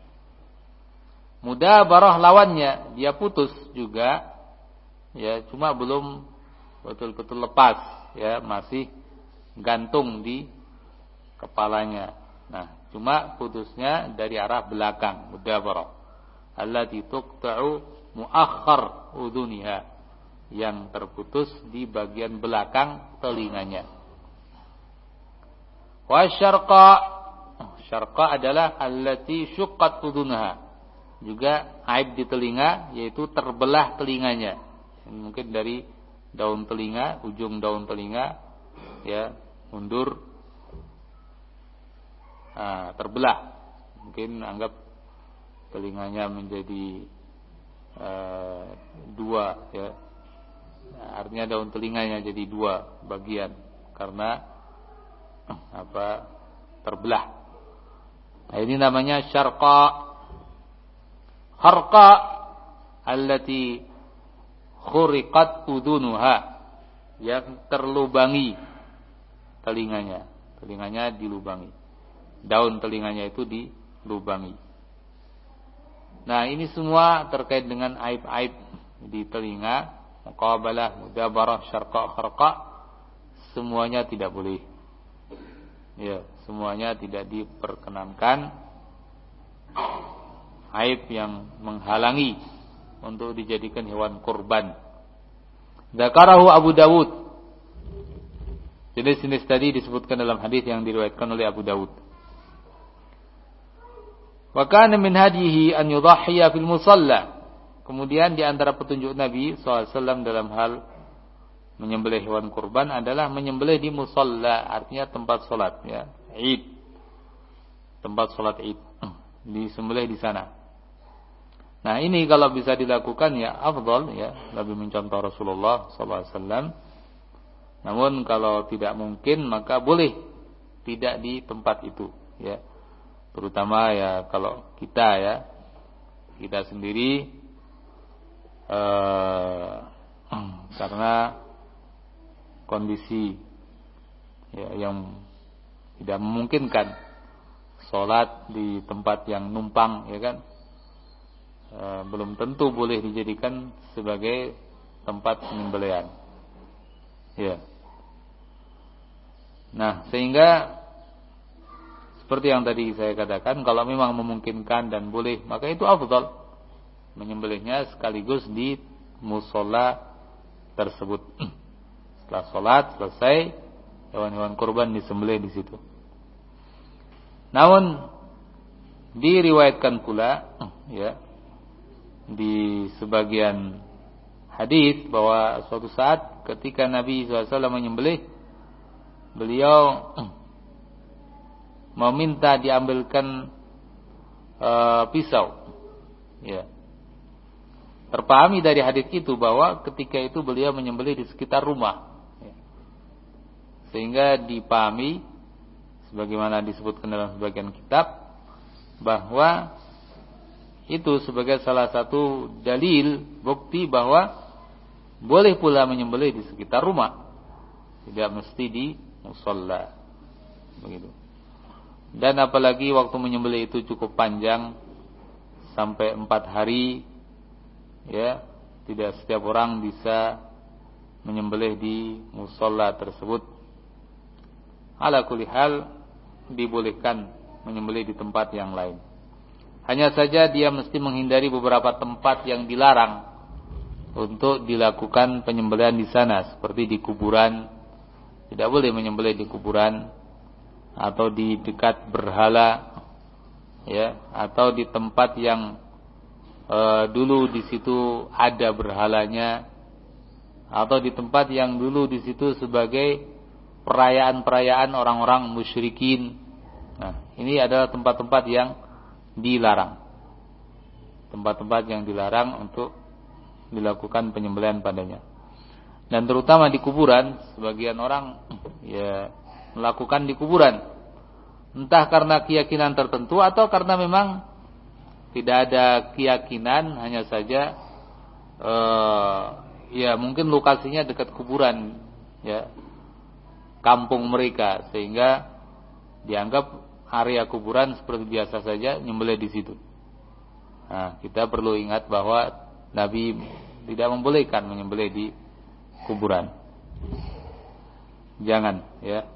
A: Mudabarah lawannya, dia putus juga, ya, cuma belum betul-betul lepas, ya, masih gantung di kepalanya. Nah, cuma putusnya dari arah belakang, mudabarah. Allati tuqta'u muakhkhar udhuniha, yang terputus di bagian belakang telinganya. Wa syarqa, syarqa adalah allati syuqqat udhunha, juga aib di telinga, yaitu terbelah telinganya. Mungkin dari daun telinga, ujung daun telinga ya mundur, nah, terbelah. Mungkin anggap telinganya menjadi uh, dua ya. Nah, artinya daun telinganya jadi dua bagian karena apa? Terbelah. Nah, ini namanya syarqa. Kharqa allati khuriqat udhunuha, yang terlubangi telinganya. Telinganya dilubangi. Daun telinganya itu dilubangi. Nah, ini semua terkait dengan aib-aib di telinga. Muqabalah, mudabarah, syarqa, kharqa, semuanya tidak boleh. Ya, semuanya tidak diperkenankan. Aib yang menghalangi untuk dijadikan hewan kurban. Dzakarahu Abu Dawud. Jenis-jenis tadi disebutkan dalam hadis yang diriwayatkan oleh Abu Dawud. Wa kana min hadihi an yudhhiya fil musalla. Kemudian di antara petunjuk Nabi shallallahu alaihi wasallam dalam hal menyembelih hewan kurban adalah menyembelih di musalla, artinya tempat salat ya, Id. Tempat salat Id. Disembelih di sana. Nah, ini kalau bisa dilakukan ya afdal ya, lebih mencontoh Rasulullah shallallahu alaihi wasallam. Namun kalau tidak mungkin maka boleh tidak di tempat itu ya. Terutama ya kalau kita ya, kita sendiri Uh, karena kondisi ya, yang tidak memungkinkan sholat di tempat yang numpang ya kan, uh, belum tentu boleh dijadikan sebagai tempat penyembelihan ya. Nah, sehingga seperti yang tadi saya katakan, kalau memang memungkinkan dan boleh, maka itu afdal menyembelihnya sekaligus di musola tersebut. Setelah sholat selesai, hewan-hewan kurban disembelih di situ. Namun diriwayatkan pula ya di sebagian hadis bahwa suatu saat ketika Nabi shallallahu alaihi wasallam menyembelih, beliau meminta diambilkan uh, pisau ya. Terpahami dari hadis itu bahwa ketika itu beliau menyembelih di sekitar rumah. Sehingga dipahami sebagaimana disebutkan dalam sebagian kitab bahwa itu sebagai salah satu dalil bukti bahwa boleh pula menyembelih di sekitar rumah, tidak mesti di musalla. begitu. Dan apalagi waktu menyembelih itu cukup panjang sampai empat hari, ya, tidak setiap orang bisa menyembelih di musola tersebut. Ala kulli hal dibolehkan menyembelih di tempat yang lain. Hanya saja dia mesti menghindari beberapa tempat yang dilarang untuk dilakukan penyembelihan di sana, seperti di kuburan. Tidak boleh menyembelih di kuburan, atau di dekat berhala, ya, atau di tempat yang e, dulu di situ ada berhalanya, atau di tempat yang dulu di situ sebagai perayaan-perayaan orang-orang musyrikin. Nah, ini adalah tempat-tempat yang dilarang. Tempat-tempat yang dilarang untuk dilakukan penyembelihan padanya. Dan terutama di kuburan, sebagian orang ya melakukan di kuburan, entah karena keyakinan tertentu atau karena memang tidak ada keyakinan, hanya saja eh, ya mungkin lokasinya dekat kuburan, ya, kampung mereka, sehingga dianggap area kuburan seperti biasa saja, nyembelih di situ. Nah, kita perlu ingat bahwa Nabi tidak membolehkan menyembelih di kuburan. Jangan, ya.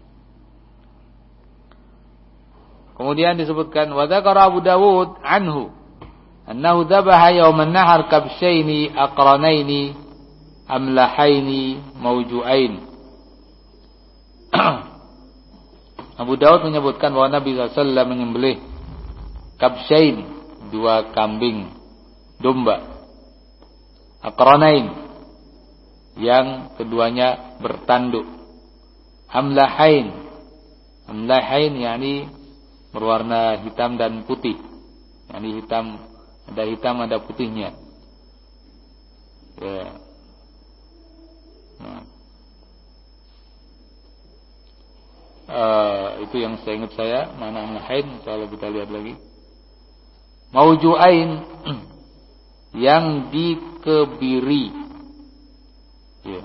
A: Kemudian disebutkan wa dzakara Abu Dawud anhu annahu dzabaha yauman nahar kabsyaini aqranaini amlahaini mawju'ain. Abu Dawud menyebutkan bahwa Nabi sallallahu alaihi wasallam menyembelih kabsyain, dua kambing domba, aqranain, yang keduanya bertanduk, amlahain, amlahain yakni berwarna hitam dan putih, yakni hitam, ada hitam ada putihnya, ya. Nah. Uh, itu yang saya ingat saya, mana amlahain, kalau kita lihat lagi, maujuain, yang dikebiri, ya.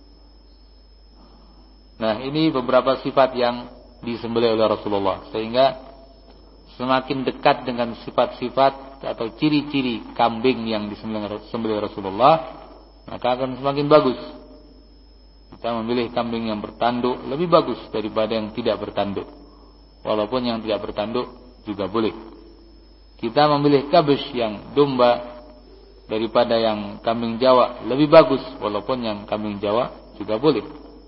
A: Nah, ini beberapa sifat yang disembelih oleh Rasulullah, sehingga semakin dekat dengan sifat-sifat atau ciri-ciri kambing yang disembelih Rasulullah, maka akan semakin bagus. Kita memilih kambing yang bertanduk lebih bagus daripada yang tidak bertanduk. Walaupun yang tidak bertanduk juga boleh. Kita memilih kabsh yang domba daripada yang kambing Jawa lebih bagus, walaupun yang kambing Jawa juga boleh.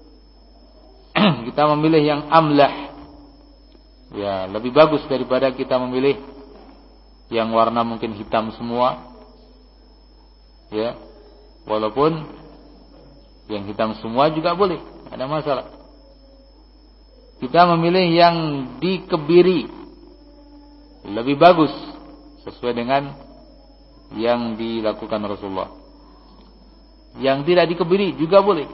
A: Kita memilih yang amlah, ya, lebih bagus daripada kita memilih yang warna mungkin hitam semua, ya, walaupun yang hitam semua juga boleh, ada masalah. Kita memilih yang dikebiri lebih bagus, sesuai dengan yang dilakukan Rasulullah. Yang tidak dikebiri juga boleh.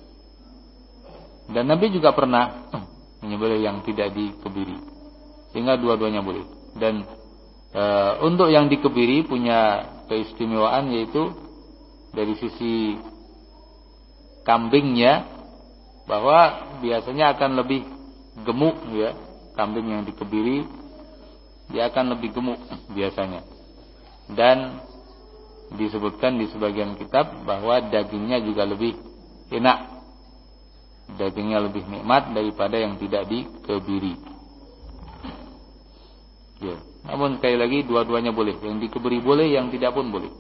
A: Dan Nabi juga pernah menyembelih yang tidak dikebiri, sehingga dua-duanya boleh. Dan e, untuk yang dikebiri punya keistimewaan, yaitu dari sisi kambingnya, bahwa biasanya akan lebih gemuk, ya. Kambing yang dikebiri dia akan lebih gemuk biasanya. Dan disebutkan di sebagian kitab bahwa dagingnya juga lebih enak, dagingnya lebih nikmat daripada yang tidak dikebiri, ya. Namun sekali lagi dua-duanya boleh, yang dikebiri boleh, yang tidak pun boleh.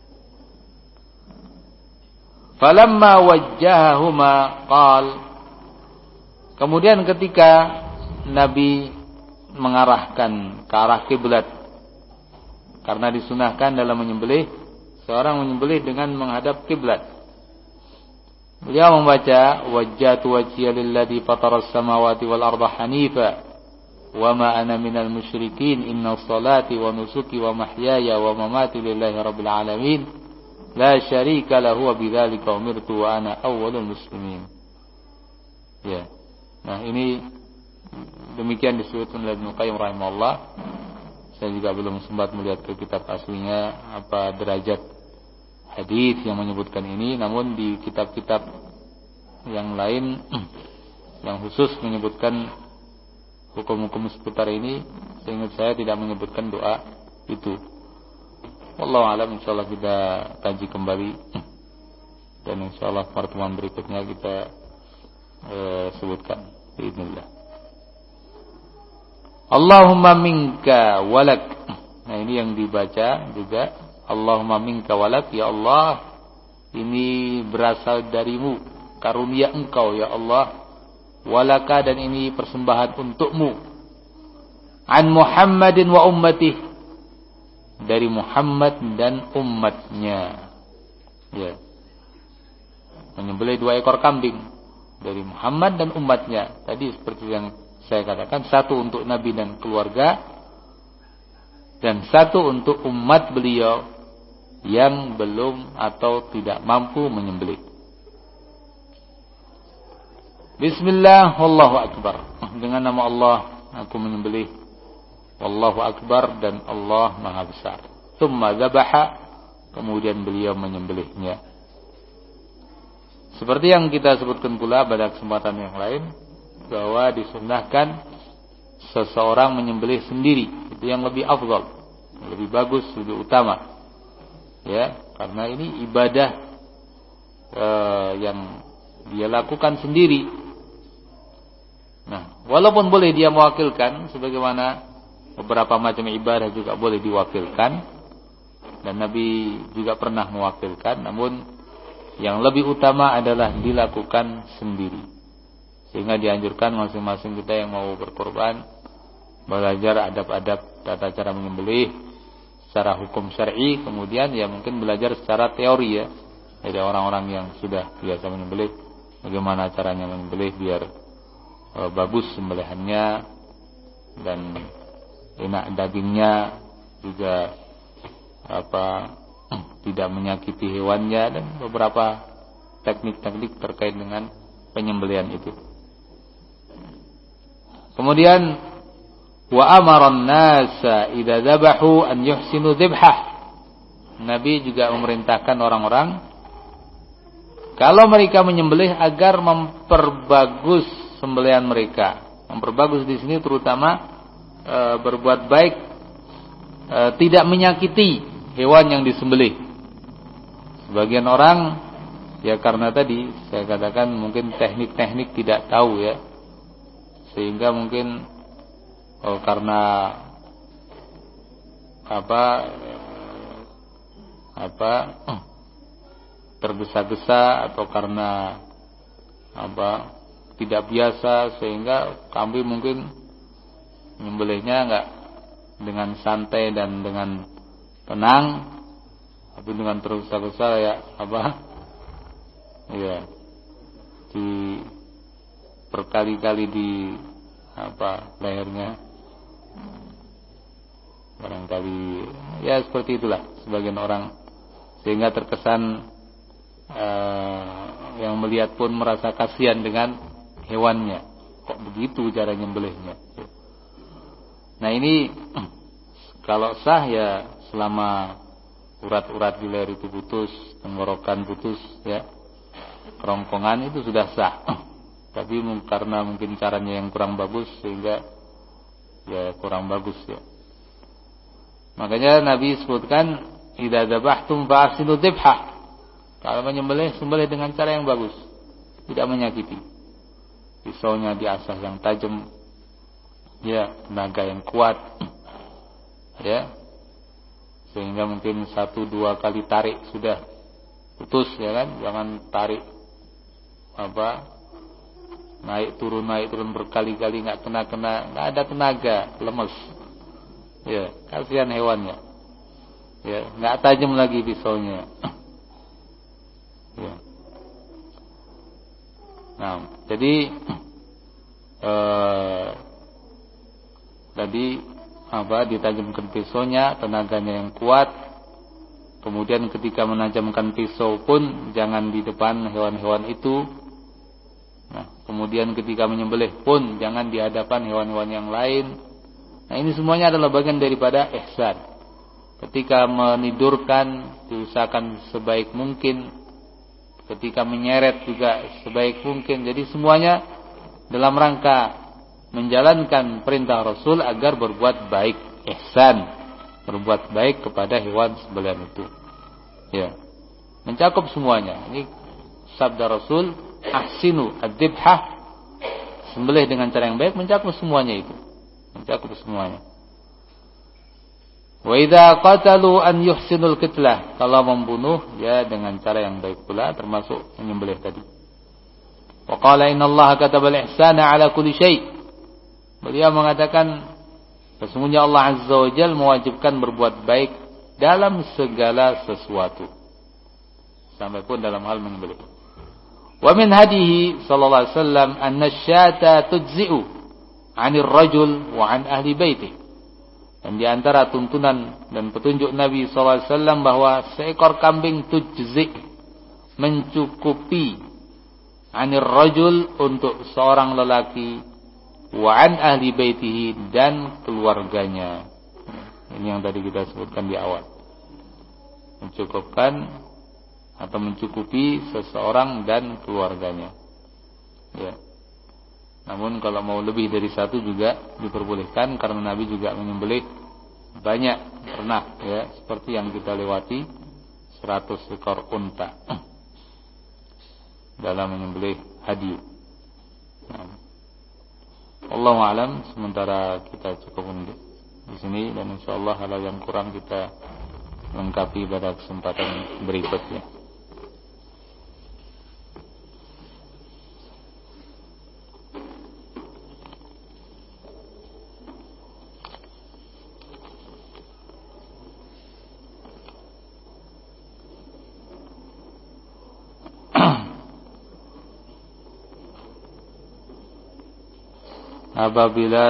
A: Falamma wajjahahuma qal, kemudian ketika Nabi mengarahkan ke arah kiblat, karena disunahkan dalam menyembelih, seorang menyembelih dengan menghadap kiblat. Beliau membaca wajjahtu wajhiya lilladzi fataras samawati wal arda hanifa wa ma ana minal musyrikin inna sholati wa nusuki wa mahyaya wa mamati lillahi rabbil alamin la syarika lahu wa bidzalika umirtu wa ana awwalul muslimin. Ya. Nah, ini demikian disebutkan oleh Ibnu Qayyim rahimahullah. Saya juga belum sempat melihat ke kitab aslinya apa derajat hadis yang menyebutkan ini, namun di kitab-kitab yang lain yang khusus menyebutkan hukum-hukum seputar ini, seingat saya tidak menyebutkan doa itu. Wallahu a'lam, insyaallah kita kaji kembali dan insyaallah pertemuan berikutnya kita eh, sebutkan bismillah. Allahumma minka walak. Nah, ini yang dibaca juga, Allahumma minka walak, ya Allah, ini berasal darimu, karunia engkau ya Allah, walaka, dan ini persembahan untukmu, an Muhammadin wa ummatih, dari Muhammad dan umatnya. Ya, menyembelih dua ekor kambing dari Muhammad dan umatnya. Tadi seperti yang saya katakan, satu untuk Nabi dan keluarga, dan satu untuk umat beliau yang belum atau tidak mampu menyembelih. Bismillah, wallahu akbar. Dengan nama Allah aku menyembelih. Wallahu akbar, dan Allah maha besar. Tsumma dzabaha, kemudian beliau menyembelihnya. Seperti yang kita sebutkan pula pada kesempatan yang lain, bahwa disunnahkan seseorang menyembelih sendiri. Itu yang lebih afdal, lebih bagus, lebih utama. Ya, karena ini ibadah eh, yang dia lakukan sendiri. Nah, walaupun boleh dia mewakilkan, sebagaimana beberapa macam ibadah juga boleh diwakilkan, dan Nabi juga pernah mewakilkan, namun yang lebih utama adalah dilakukan sendiri. Sehingga dianjurkan masing-masing kita yang mau berkorban belajar adab-adab tata cara menyembelih secara hukum syar'i, kemudian ya mungkin belajar secara teori ya, dari orang-orang yang sudah biasa menyembelih, bagaimana caranya menyembelih biar e, bagus sembelihannya dan enak dagingnya, juga apa tidak menyakiti hewannya, dan beberapa teknik-teknik terkait dengan penyembelihan itu. Kemudian wa amara an-nasa idza dzabahu an yuhsinu dzibhah. Nabi juga memerintahkan orang-orang kalau mereka menyembelih agar memperbagus sembelihan mereka. Memperbagus di sini terutama e, berbuat baik, e, tidak menyakiti hewan yang disembelih. Sebagian orang ya karena tadi saya katakan mungkin teknik-teknik tidak tahu ya, sehingga mungkin oh, karena apa apa tergesa-gesa atau karena apa tidak biasa, sehingga kambing mungkin menyembelihnya enggak dengan santai dan dengan tenang, tapi dengan tergesa-gesa ya apa ya di berkali-kali di apa lehernya, barangkali ya seperti itulah sebagian orang, sehingga terkesan uh, yang melihat pun merasa kasihan dengan hewannya, kok begitu cara nyembelihnya. Nah ini kalau sah ya selama urat-urat di leher itu putus, tenggorokan putus ya, kerongkongan itu sudah sah. Tapi karena mungkin caranya yang kurang bagus sehingga ya kurang bagus ya. Makanya Nabi sebutkan idza dzabhtum fa'sinu dzibhah. Kalau menyembelih, sembelih dengan cara yang bagus, tidak menyakiti. Pisaunya diasah yang tajam, ya, tenaga yang kuat, ya, sehingga mungkin satu dua kali tarik sudah putus ya kan. Jangan tarik apa naik turun naik turun berkali-kali nggak kena kena nggak ada tenaga, lemes ya, kasihan hewannya ya, nggak tajam lagi pisaunya ya. Nah jadi eh, tadi apa ditajamkan pisaunya, tenaganya yang kuat. Kemudian ketika menajamkan pisau pun jangan di depan hewan-hewan itu. Nah, kemudian ketika menyembelih pun jangan di hadapan hewan-hewan yang lain. Nah, ini semuanya adalah bagian daripada ihsan. Ketika menidurkan diusahakan sebaik mungkin, ketika menyeret juga sebaik mungkin. Jadi semuanya dalam rangka menjalankan perintah Rasul agar berbuat baik, ihsan, berbuat baik kepada hewan sembelihan itu. Ya. Mencakup semuanya. Ini sabda Rasul, ahsinu ad-dibhah, sembelih dengan cara yang baik, mencakup semuanya itu. Mencakup semuanya. Wa idza qatalu an yuhsinul qitlah, kalau membunuh ya dengan cara yang baik pula, termasuk menyembelih tadi. Wa qala innallaha katabal ihsana ala kulli syai'. Beliau mengatakan sesungguhnya Allah Azza wa Jalla mewajibkan berbuat baik dalam segala sesuatu, sampai pun dalam hal menyembelih. Wa min hadihi sallallahu alaihi wasallam anna syata tujzi'u 'anil rajul wa 'an ahli baitihi. Dan di antara tuntunan dan petunjuk Nabi sallallahu alaihi wasallam bahwa seekor kambing tujzi' mencukupi 'anil rajul untuk seorang lelaki, wa 'an ahli baitihi dan keluarganya. Ini yang tadi kita sebutkan di awal. Mencukupkan atau mencukupi seseorang dan keluarganya. Ya. Namun kalau mau lebih dari satu juga diperbolehkan, karena Nabi juga menyembelih banyak ternak, ya, seperti yang kita lewati seratus ekor unta dalam menyembelih hadyu. Nah. Allahu a'lam, sementara kita cukup di sini, dan insyaallah hal yang kurang kita lengkapi pada kesempatan berikutnya. Apabila